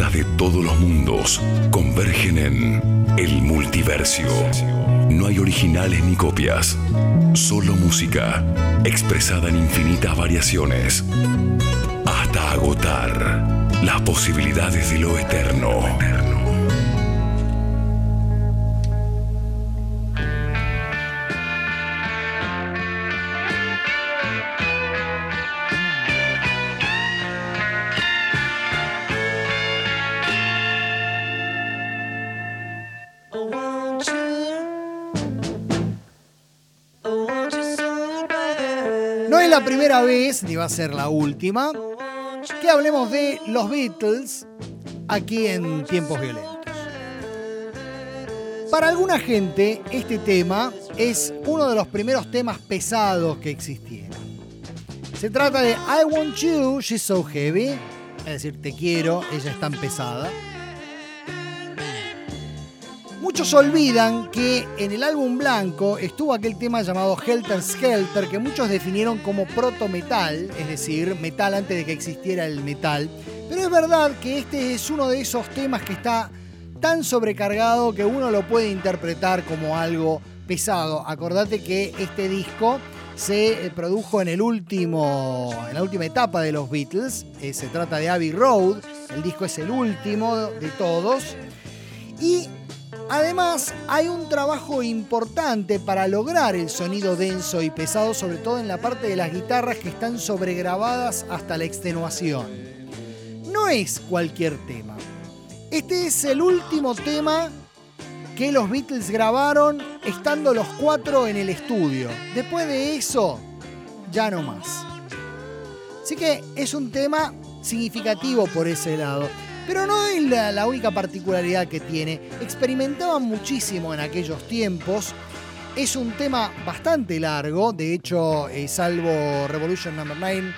sonoras de todos los mundos convergen en el multiversio. No hay originales ni copias, solo música expresada en infinitas variaciones, hasta agotar las posibilidades de lo eterno. No es la primera vez, ni va a ser la última, que hablemos de los Beatles aquí en Tiempos Violentos. Para alguna gente, este tema es uno de los primeros temas pesados que existieron. Se trata de I Want You, She's So Heavy, es decir, te quiero, ella es tan pesada. Muchos olvidan que en el álbum blanco estuvo aquel tema llamado Helter Skelter, que muchos definieron como proto-metal, es decir, metal antes de que existiera el metal. Pero es verdad que este es uno de esos temas que está tan sobrecargado que uno lo puede interpretar como algo pesado. Acordate que este disco se produjo en la última etapa de los Beatles. Se trata de Abbey Road, el disco es el último de todos. Y además, hay un trabajo importante para lograr el sonido denso y pesado, sobre todo en la parte de las guitarras que están sobregrabadas hasta la extenuación. No es cualquier tema. Este es el último tema que los Beatles grabaron estando los cuatro en el estudio. Después de eso, ya no más. Así que es un tema significativo por ese lado. Pero no es la única particularidad que tiene. Experimentaban muchísimo en aquellos tiempos. Es un tema bastante largo. De hecho, salvo Revolution No. 9,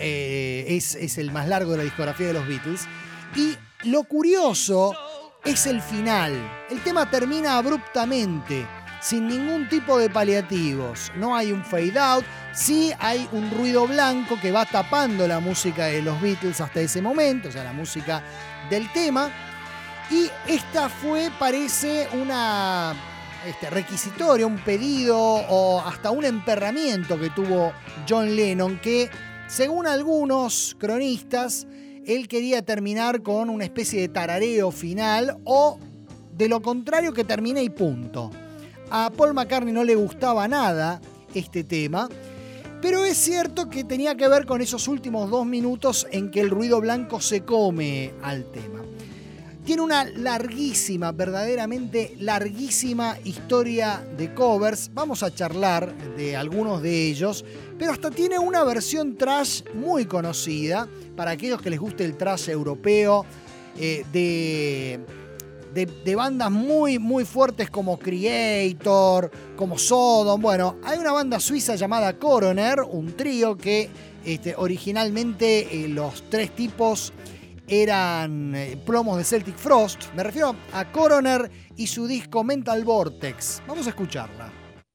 es el más largo de la discografía de los Beatles. Y lo curioso es el final. El tema termina abruptamente, sin ningún tipo de paliativos. No hay un fade out. Sí hay un ruido blanco que va tapando la música de los Beatles hasta ese momento, o sea, la música del tema. Y esta parece una requisitoria, un pedido o hasta un emperramiento que tuvo John Lennon, que según algunos cronistas, él quería terminar con una especie de tarareo final o de lo contrario que termine y punto. A Paul McCartney no le gustaba nada este tema, pero es cierto que tenía que ver con esos últimos 2 minutos en que el ruido blanco se come al tema. Tiene una larguísima, verdaderamente larguísima historia de covers. Vamos a charlar de algunos de ellos, pero hasta tiene una versión thrash muy conocida para aquellos que les guste el thrash europeo, de bandas muy, muy fuertes como Creator, como Sodom. Bueno, hay una banda suiza llamada Coroner, un trío que originalmente los 3 tipos eran plomos de Celtic Frost. Me refiero a Coroner y su disco Mental Vortex. Vamos a escucharla.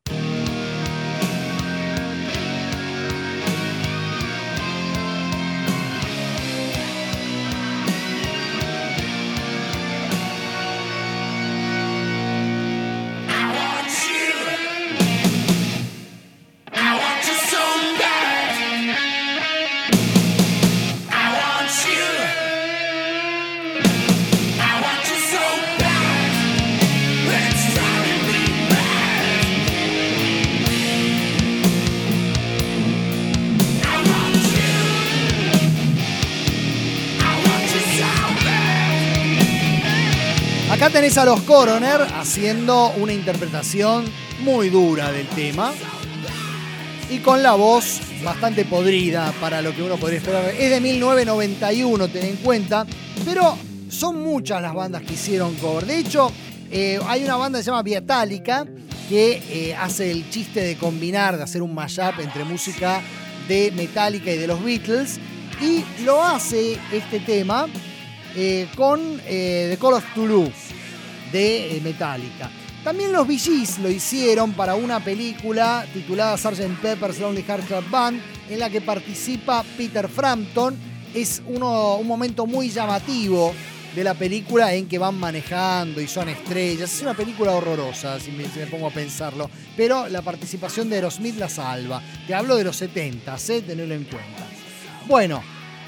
Acá tenés a los Coroner haciendo una interpretación muy dura del tema y con la voz bastante podrida para lo que uno podría esperar. Es de 1991, ten en cuenta, pero son muchas las bandas que hicieron cover. De hecho, hay una banda que se llama Viatálica que hace el chiste de combinar, de hacer un mashup entre música de Metallica y de los Beatles, y lo hace este tema con The Call of Cthulhu de Metallica. También los Bee Gees lo hicieron para una película titulada Sgt. Pepper's Lonely Hearts Club Band, en la que participa Peter Frampton. Es un momento muy llamativo de la película en que van manejando y son estrellas. Es una película horrorosa, si me pongo a pensarlo. Pero la participación de Aerosmith la salva. Te hablo de los 70, tenedlo en cuenta. Bueno,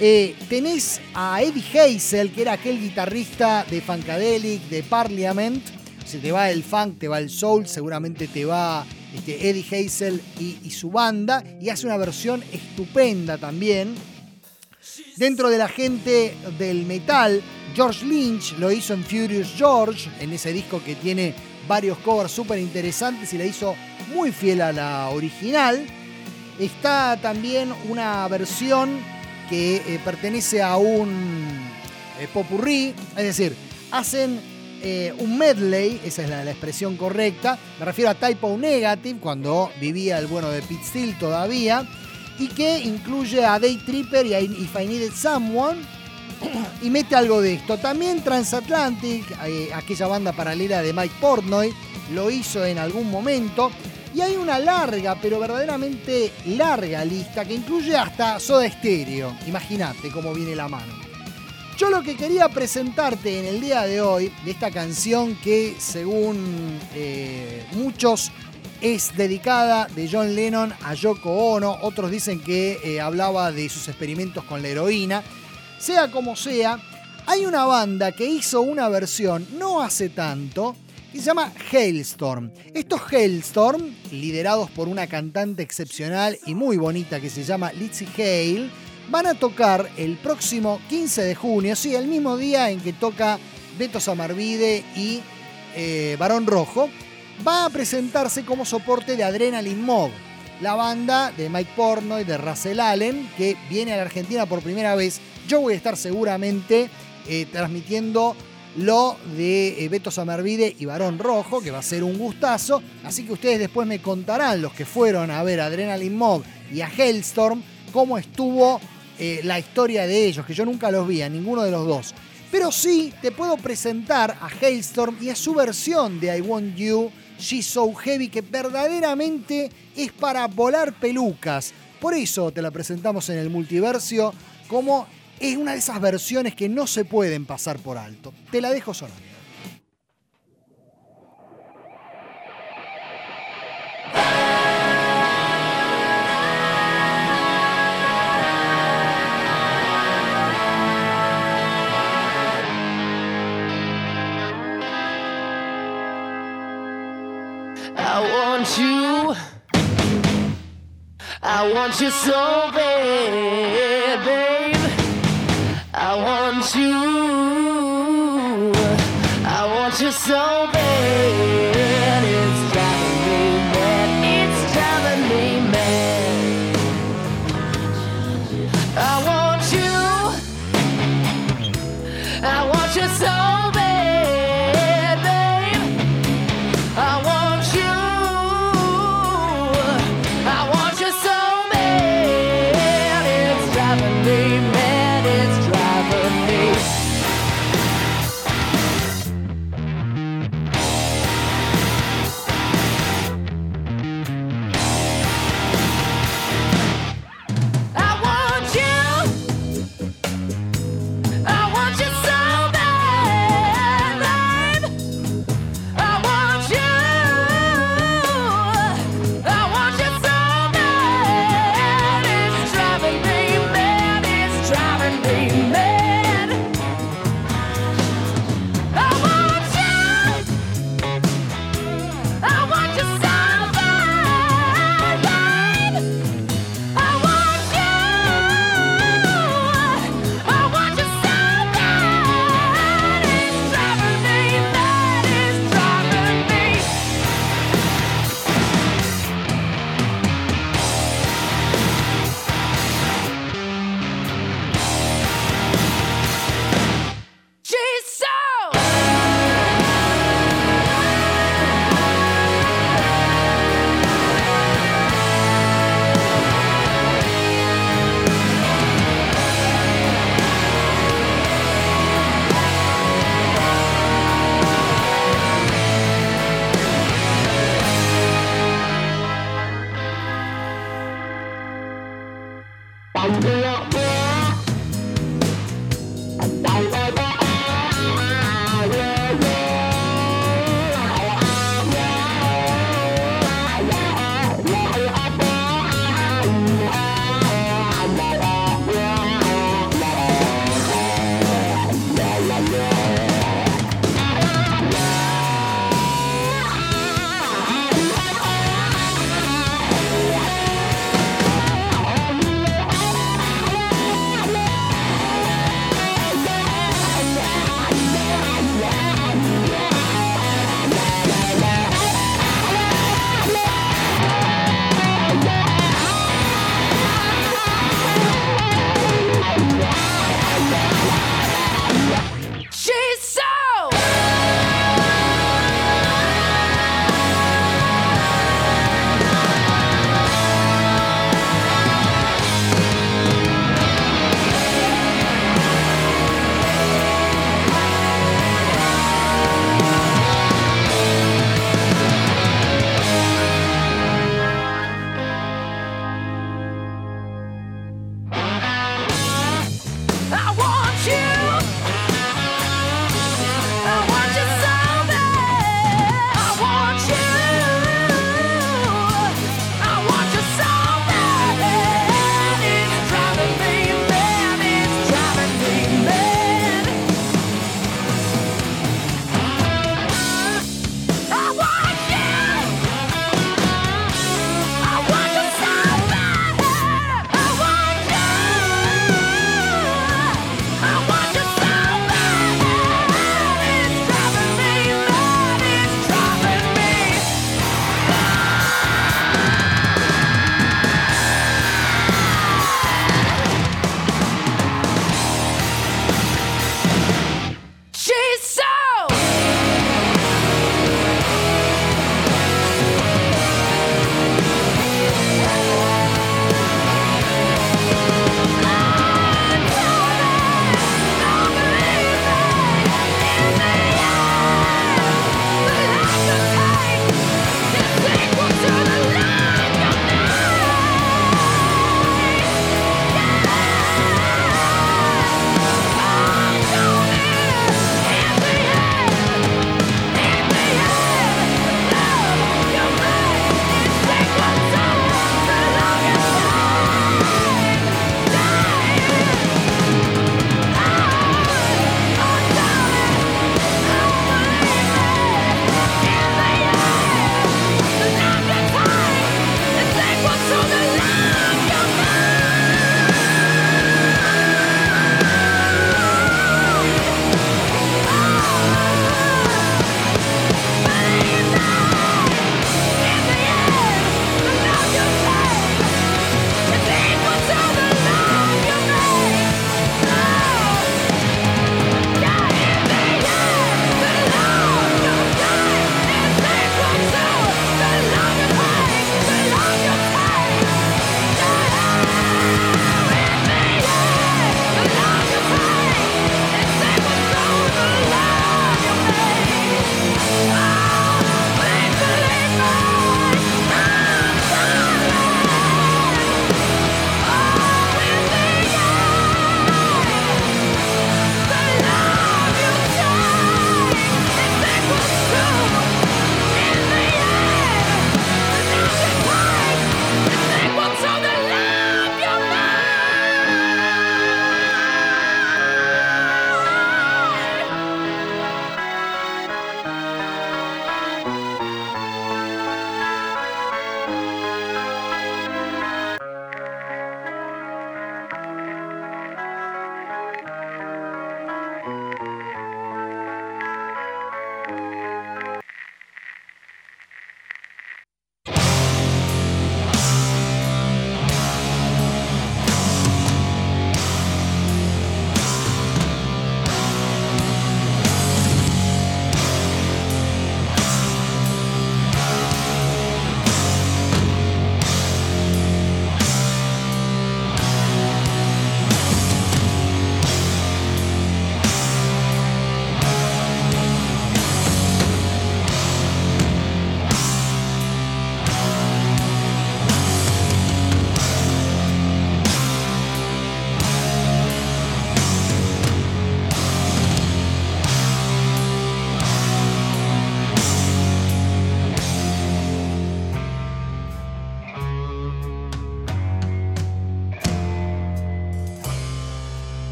tenés a Eddie Hazel, que era aquel guitarrista de Funkadelic, de Parliament. Si te va el funk, te va el soul, seguramente te va Eddie Hazel y su banda. Y hace una versión estupenda también. Dentro de la gente del metal, George Lynch lo hizo en Furious George, en ese disco que tiene varios covers súper interesantes y la hizo muy fiel a la original. Está también una versión que pertenece a un popurrí, es decir, hacen un medley, esa es la expresión correcta, me refiero a Type O Negative, cuando vivía el bueno de Pete Steele todavía, y que incluye a Day Tripper y a If I Needed Someone, y mete algo de esto. También Transatlantic, aquella banda paralela de Mike Portnoy, lo hizo en algún momento. Y hay una larga, pero verdaderamente larga lista que incluye hasta Soda Stereo. Imagínate cómo viene la mano. Yo lo que quería presentarte en el día de hoy, de esta canción que según muchos es dedicada de John Lennon a Yoko Ono. Otros dicen que hablaba de sus experimentos con la heroína. Sea como sea, hay una banda que hizo una versión no hace tanto que se llama Halestorm. Estos Halestorm, liderados por una cantante excepcional y muy bonita que se llama Lizzie Hale, van a tocar el próximo 15 de junio, sí, el mismo día en que toca Beto Samarvide y Barón Rojo. Va a presentarse como soporte de Adrenaline Mob, la banda de Mike Portnoy, de Russell Allen, que viene a la Argentina por primera vez. Yo voy a estar seguramente transmitiendo lo de Beto Samarvide y Barón Rojo, que va a ser un gustazo. Así que ustedes después me contarán, los que fueron a ver a Adrenaline Mob y a Halestorm, cómo estuvo la historia de ellos, que yo nunca los vi a ninguno de los dos. Pero sí te puedo presentar a Halestorm y a su versión de I Want You, She's So Heavy, que verdaderamente es para volar pelucas. Por eso te la presentamos en el Multiversio, como es una de esas versiones que no se pueden pasar por alto. Te la dejo sonando. I want you so bad, babe. I want you so bad. It's driving me mad. It's driving me mad. I want you so bad, babe. I want you so bad. It's driving me mad. It's driving me. I want you so bad.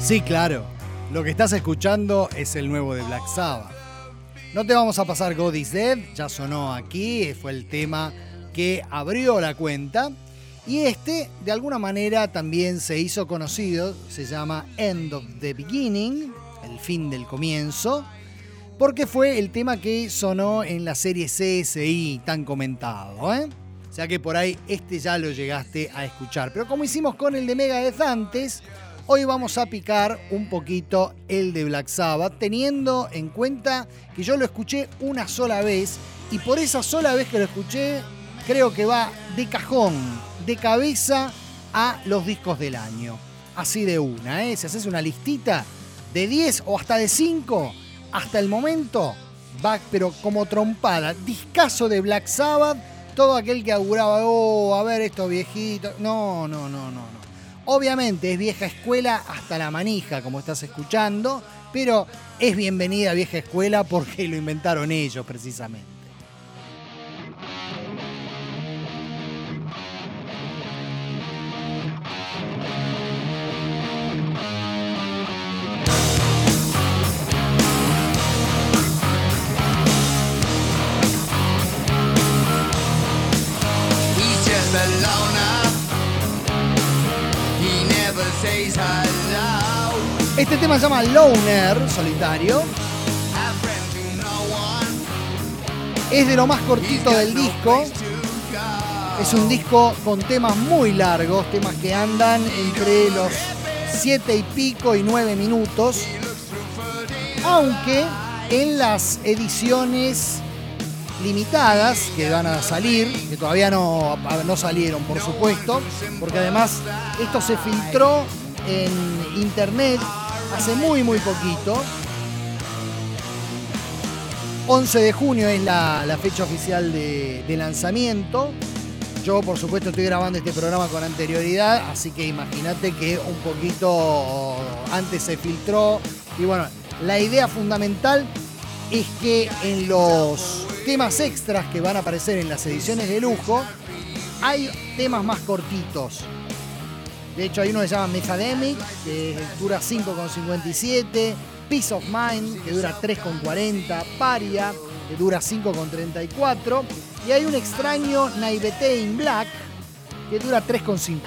Sí, claro. Lo que estás escuchando es el nuevo de Black Sabbath. No te vamos a pasar God is Dead, ya sonó aquí, fue el tema que abrió la cuenta. Y este, de alguna manera, también se hizo conocido, se llama End of the Beginning, el fin del comienzo, porque fue el tema que sonó en la serie CSI tan comentado, ¿eh? O sea que por ahí este ya lo llegaste a escuchar. Pero como hicimos con el de Megadeth antes, hoy vamos a picar un poquito el de Black Sabbath, teniendo en cuenta que yo lo escuché una sola vez, y por esa sola vez que lo escuché, creo que va de cajón, de cabeza a los discos del año. Así de una, ¿eh? Si haces una listita de 10 o hasta de 5, hasta el momento va, pero como trompada. Discazo de Black Sabbath, todo aquel que auguraba, a ver estos viejitos. No. Obviamente es vieja escuela hasta la manija, como estás escuchando, pero es bienvenida vieja escuela porque lo inventaron ellos precisamente. Este tema se llama Loner, solitario. Es de lo más cortito del disco. Es un disco con temas muy largos, temas que andan entre los 7 y pico y 9 minutos. Aunque en las ediciones limitadas que van a salir, que todavía no salieron, por supuesto, porque además esto se filtró en internet hace muy poquito. 11 de junio es la fecha oficial de lanzamiento. Yo, por supuesto, estoy grabando este programa con anterioridad, así que imagínate que un poquito antes se filtró. Y bueno, la idea fundamental es que en los temas extras que van a aparecer en las ediciones de lujo hay temas más cortitos. De hecho, hay uno que se llama Methademic, que dura 5,57, Peace of Mind, que dura 3,40, Paria, que dura 5,34, y hay un extraño Naivete in Black, que dura 3,50.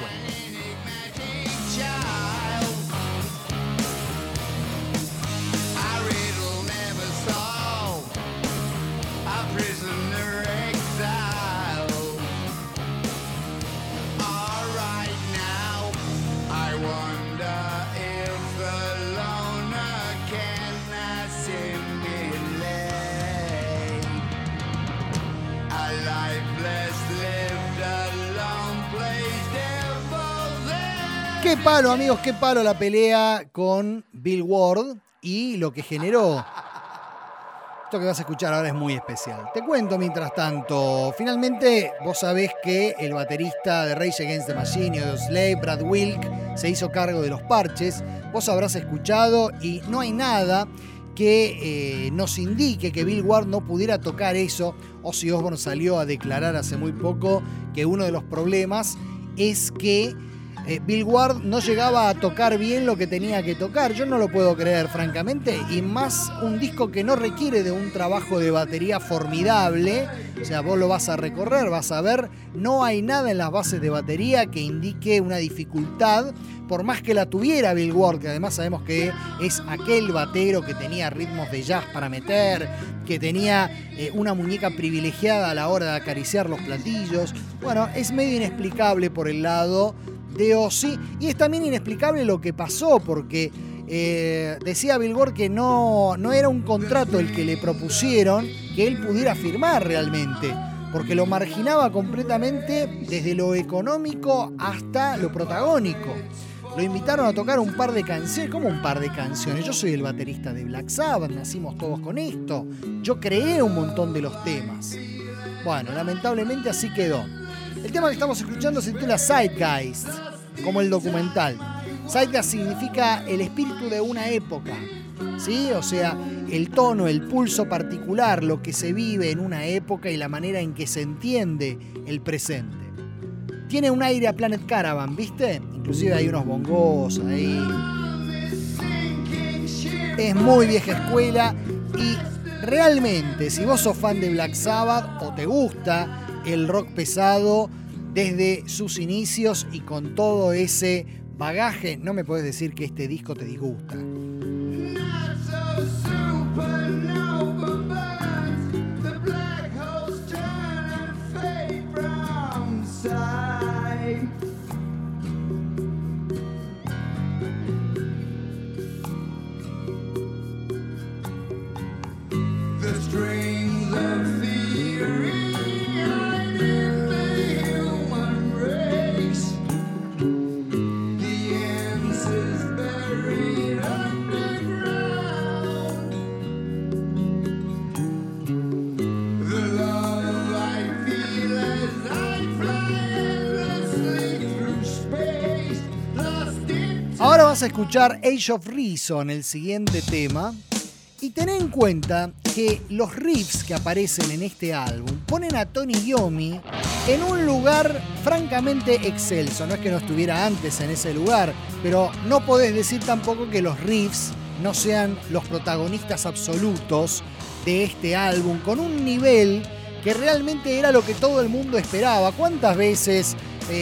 Qué palo, amigos, qué palo la pelea con Bill Ward y lo que generó. Esto que vas a escuchar ahora es muy especial. Te cuento mientras tanto. Finalmente, vos sabés que el baterista de Rage Against the Machine y de Slave, Brad Wilk, se hizo cargo de los parches. Vos habrás escuchado y no hay nada que nos indique que Bill Ward no pudiera tocar eso. Ozzy Osbourne salió a declarar hace muy poco que uno de los problemas es que Bill Ward no llegaba a tocar bien lo que tenía que tocar. Yo no lo puedo creer, francamente, y más un disco que no requiere de un trabajo de batería formidable. O sea, vos lo vas a recorrer, vas a ver, no hay nada en las bases de batería que indique una dificultad, por más que la tuviera Bill Ward, que además sabemos que es aquel batero que tenía ritmos de jazz para meter, que tenía una muñeca privilegiada a la hora de acariciar los platillos. Bueno, es medio inexplicable por el lado de Ozzy, y es también inexplicable lo que pasó, porque decía Bill Ward que no era un contrato el que le propusieron que él pudiera firmar realmente, porque lo marginaba completamente desde lo económico hasta lo protagónico. Lo invitaron a tocar un par de canciones. ¿Cómo un par de canciones? Yo soy el baterista de Black Sabbath, nacimos todos con esto. Yo creé un montón de los temas. Bueno, lamentablemente así quedó. El tema que estamos escuchando se titula Zeitgeist, como el documental. Zeitgeist significa el espíritu de una época, ¿sí? O sea, el tono, el pulso particular, lo que se vive en una época y la manera en que se entiende el presente. Tiene un aire a Planet Caravan, ¿viste? Inclusive hay unos bongos ahí. es muy vieja escuela y realmente si vos sos fan de Black Sabbath o te gusta el rock pesado desde sus inicios y con todo ese bagaje, no me podés decir que este disco te disgusta. Ahora vas a escuchar Age of Reason, el siguiente tema, y ten en cuenta que los riffs que aparecen en este álbum ponen a Tony Iommi en un lugar francamente excelso. No es que no estuviera antes en ese lugar, pero no podés decir tampoco que los riffs no sean los protagonistas absolutos de este álbum, con un nivel que realmente era lo que todo el mundo esperaba. ¿Cuántas veces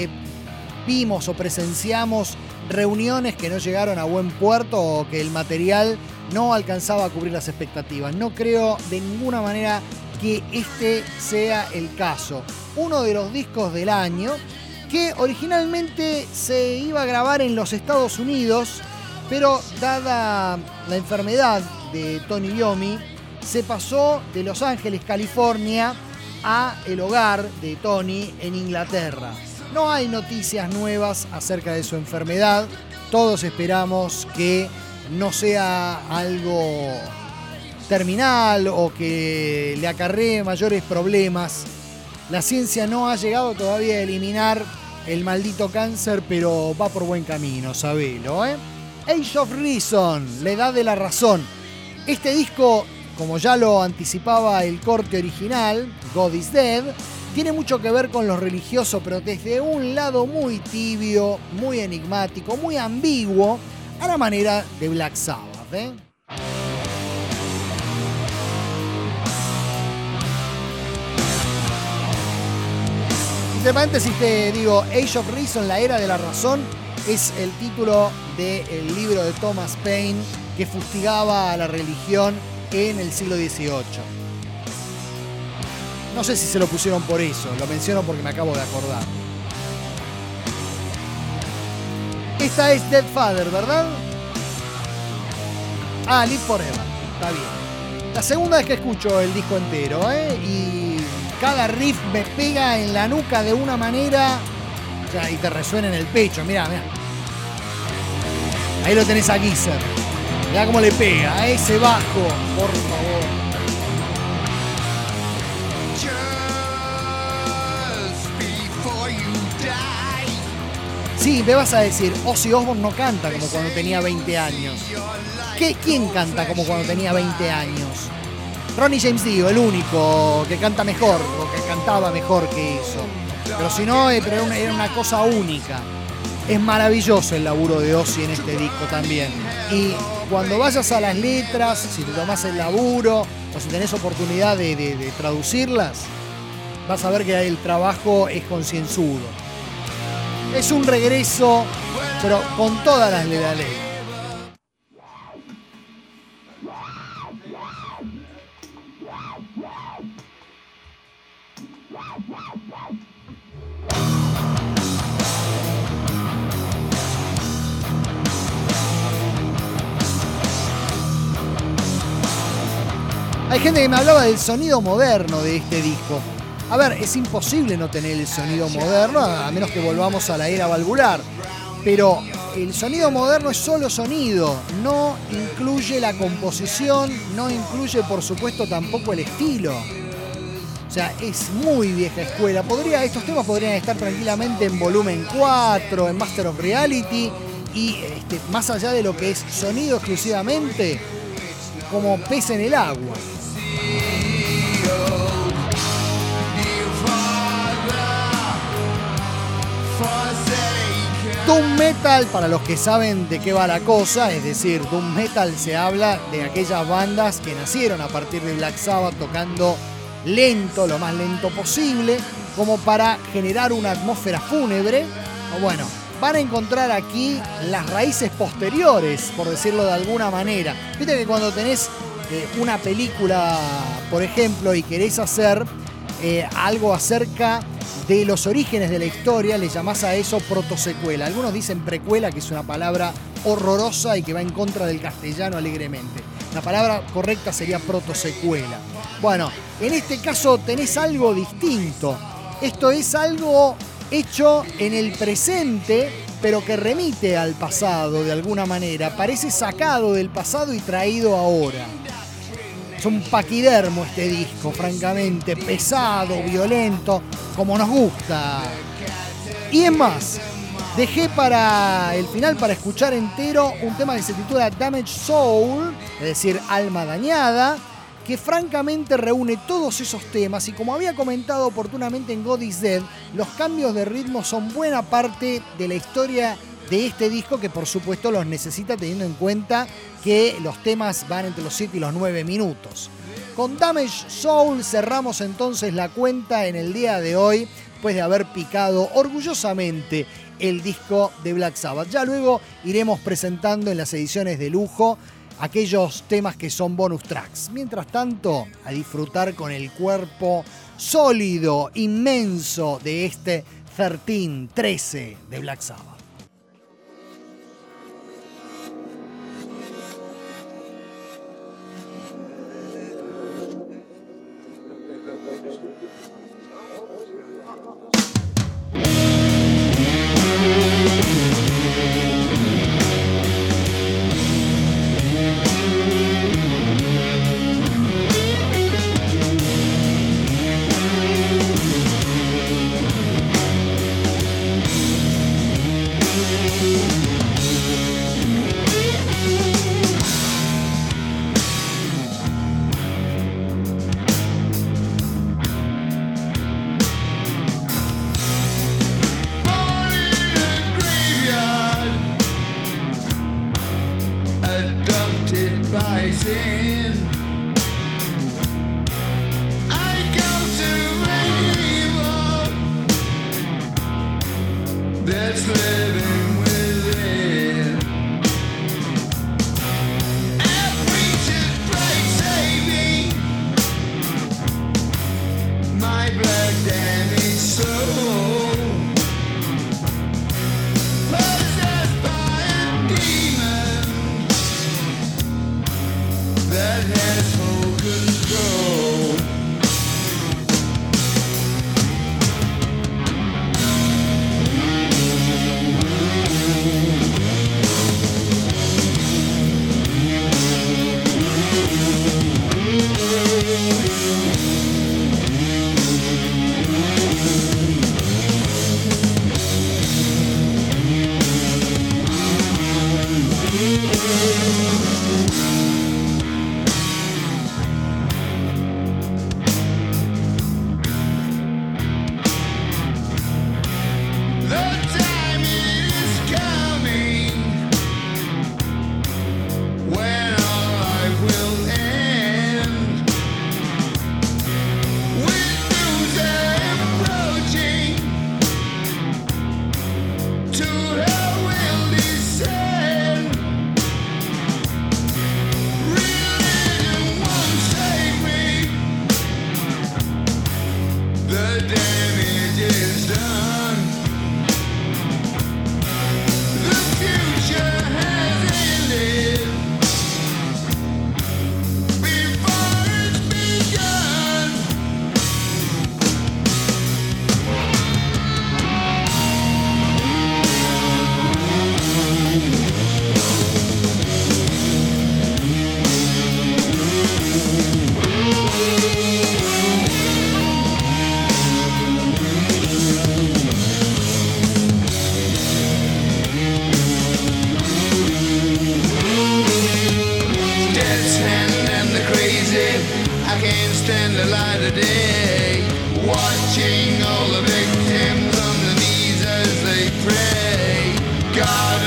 vimos o presenciamos reuniones que no llegaron a buen puerto o que el material no alcanzaba a cubrir las expectativas? No creo de ninguna manera que este sea el caso. Uno de los discos del año que originalmente se iba a grabar en los Estados Unidos, pero dada la enfermedad de Tony Iommi, se pasó de Los Ángeles, California, a el hogar de Tony en Inglaterra. No hay noticias nuevas acerca de su enfermedad. Todos esperamos que no sea algo terminal o que le acarree mayores problemas. La ciencia no ha llegado todavía a eliminar el maldito cáncer, pero va por buen camino, sabelo, ¿eh? Age of Reason, la edad de la razón. Este disco, como ya lo anticipaba el corte original, God is Dead, tiene mucho que ver con lo religioso, pero desde un lado muy tibio, muy enigmático, muy ambiguo, a la manera de Black Sabbath, ¿eh? Entre paréntesis te digo, Age of Reason, la era de la razón, es el título del libro de Thomas Paine que fustigaba a la religión en el siglo XVIII. No sé si se lo pusieron por eso, lo menciono porque me acabo de acordar. Esta es Dead Father, ¿verdad? Ah, Live Forever, está bien. La segunda vez que escucho el disco entero, ¿eh? Y cada riff me pega en la nuca de una manera, o sea, y te resuena en el pecho, mirá, mirá. Ahí lo tenés a Geezer. Mirá cómo le pega a ese bajo, por favor. Sí, me vas a decir, Ozzy Osbourne no canta como cuando tenía 20 años. ¿Quién canta como cuando tenía 20 años? Ronnie James Dio, el único que canta mejor, o que cantaba mejor que eso. Pero si no, era una cosa única. Es maravilloso el laburo de Ozzy en este disco también. Y cuando vayas a las letras, si te tomás el laburo, o si tenés oportunidad de traducirlas, vas a ver que el trabajo es concienzudo. Es un regreso, pero con todas las de la ley. Hay gente que me hablaba del sonido moderno de este disco. A ver, es imposible no tener el sonido moderno, a menos que volvamos a la era valvular. Pero el sonido moderno es solo sonido, no incluye la composición, no incluye, por supuesto, tampoco el estilo. O sea, es muy vieja escuela. Estos temas podrían estar tranquilamente en volumen 4, en Master of Reality, y más allá de lo que es sonido exclusivamente, como pez en el agua. Doom Metal metal, para los que saben de qué va la cosa, es decir, doom metal se habla de aquellas bandas que nacieron a partir de Black Sabbath tocando lento, lo más lento posible, como para generar una atmósfera fúnebre. Bueno, van a encontrar aquí las raíces posteriores, por decirlo de alguna manera. Viste que cuando tenés una película, por ejemplo, y querés hacer algo acerca de los orígenes de la historia, le llamás a eso protosecuela. Algunos dicen precuela, que es una palabra horrorosa y que va en contra del castellano alegremente. La palabra correcta sería protosecuela. Bueno, en este caso tenés algo distinto. Esto es algo hecho en el presente, pero que remite al pasado de alguna manera. Parece sacado del pasado y traído ahora. Es un paquidermo este disco, francamente, pesado, violento, como nos gusta. Y es más, dejé para el final, para escuchar entero, un tema que se titula Damaged Soul, es decir, Alma Dañada, que francamente reúne todos esos temas, y como había comentado oportunamente en God Is Dead, los cambios de ritmo son buena parte de la historia de este disco, que por supuesto los necesita, teniendo en cuenta que los temas van entre los 7 y los 9 minutos. Con Damaged Soul cerramos entonces la cuenta en el día de hoy, después de haber picado orgullosamente el disco de Black Sabbath. Ya luego iremos presentando en las ediciones de lujo aquellos temas que son bonus tracks. Mientras tanto, a disfrutar con el cuerpo sólido, inmenso de este 13 de Black Sabbath. stand the light of day, watching all the victims on their knees as they pray. God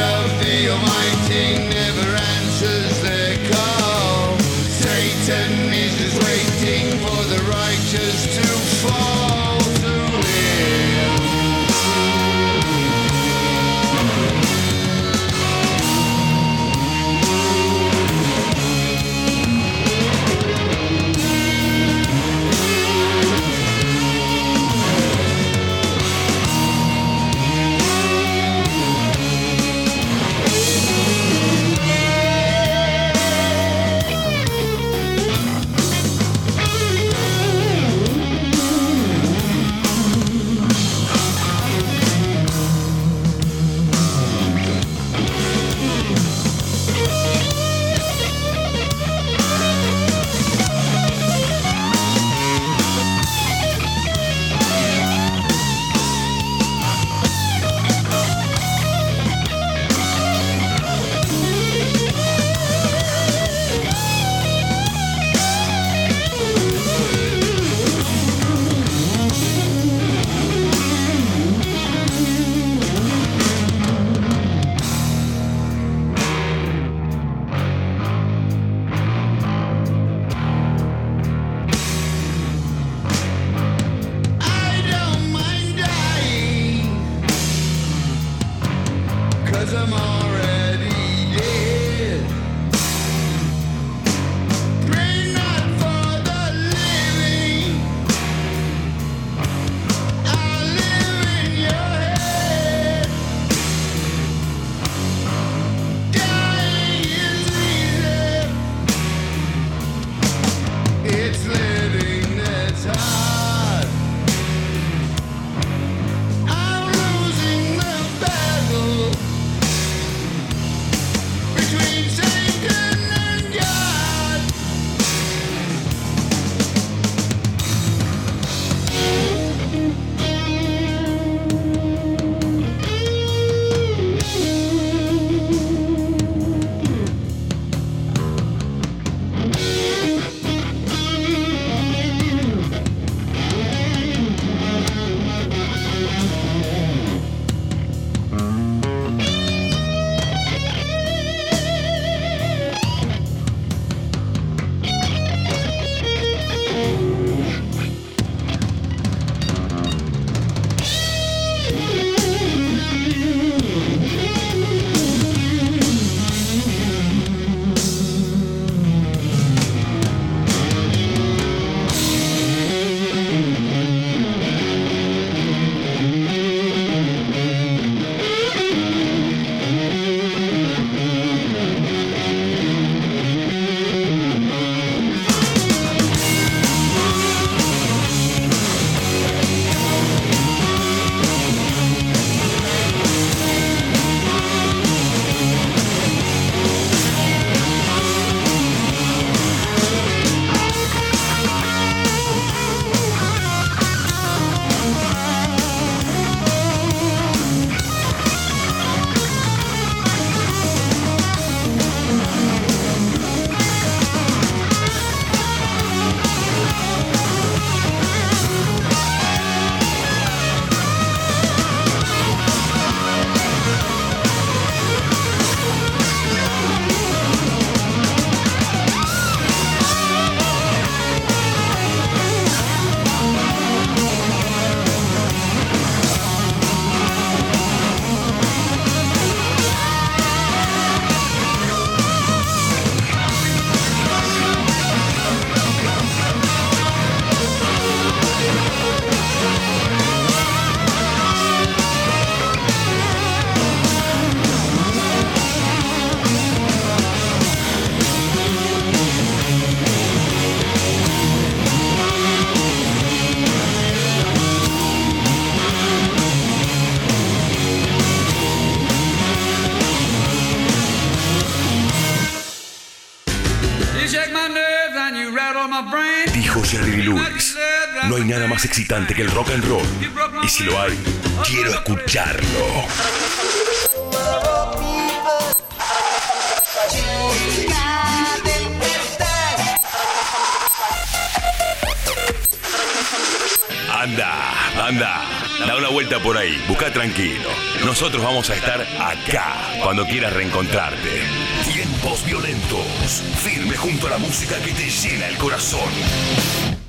fall to hell. I'm already dead. Pray not for the living. I live in your head. Dying is easy. It's living that's hard. I'm losing the battle between Satan and God. Dijo Jerry Lee Lewis, no hay nada más excitante que el rock and roll. Y si lo hay, quiero escucharlo. Anda, da una vuelta por ahí, busca tranquilo. Nosotros vamos a estar acá cuando quieras reencontrarte. Tiempos violentos, firme junto a la música que te llena el corazón.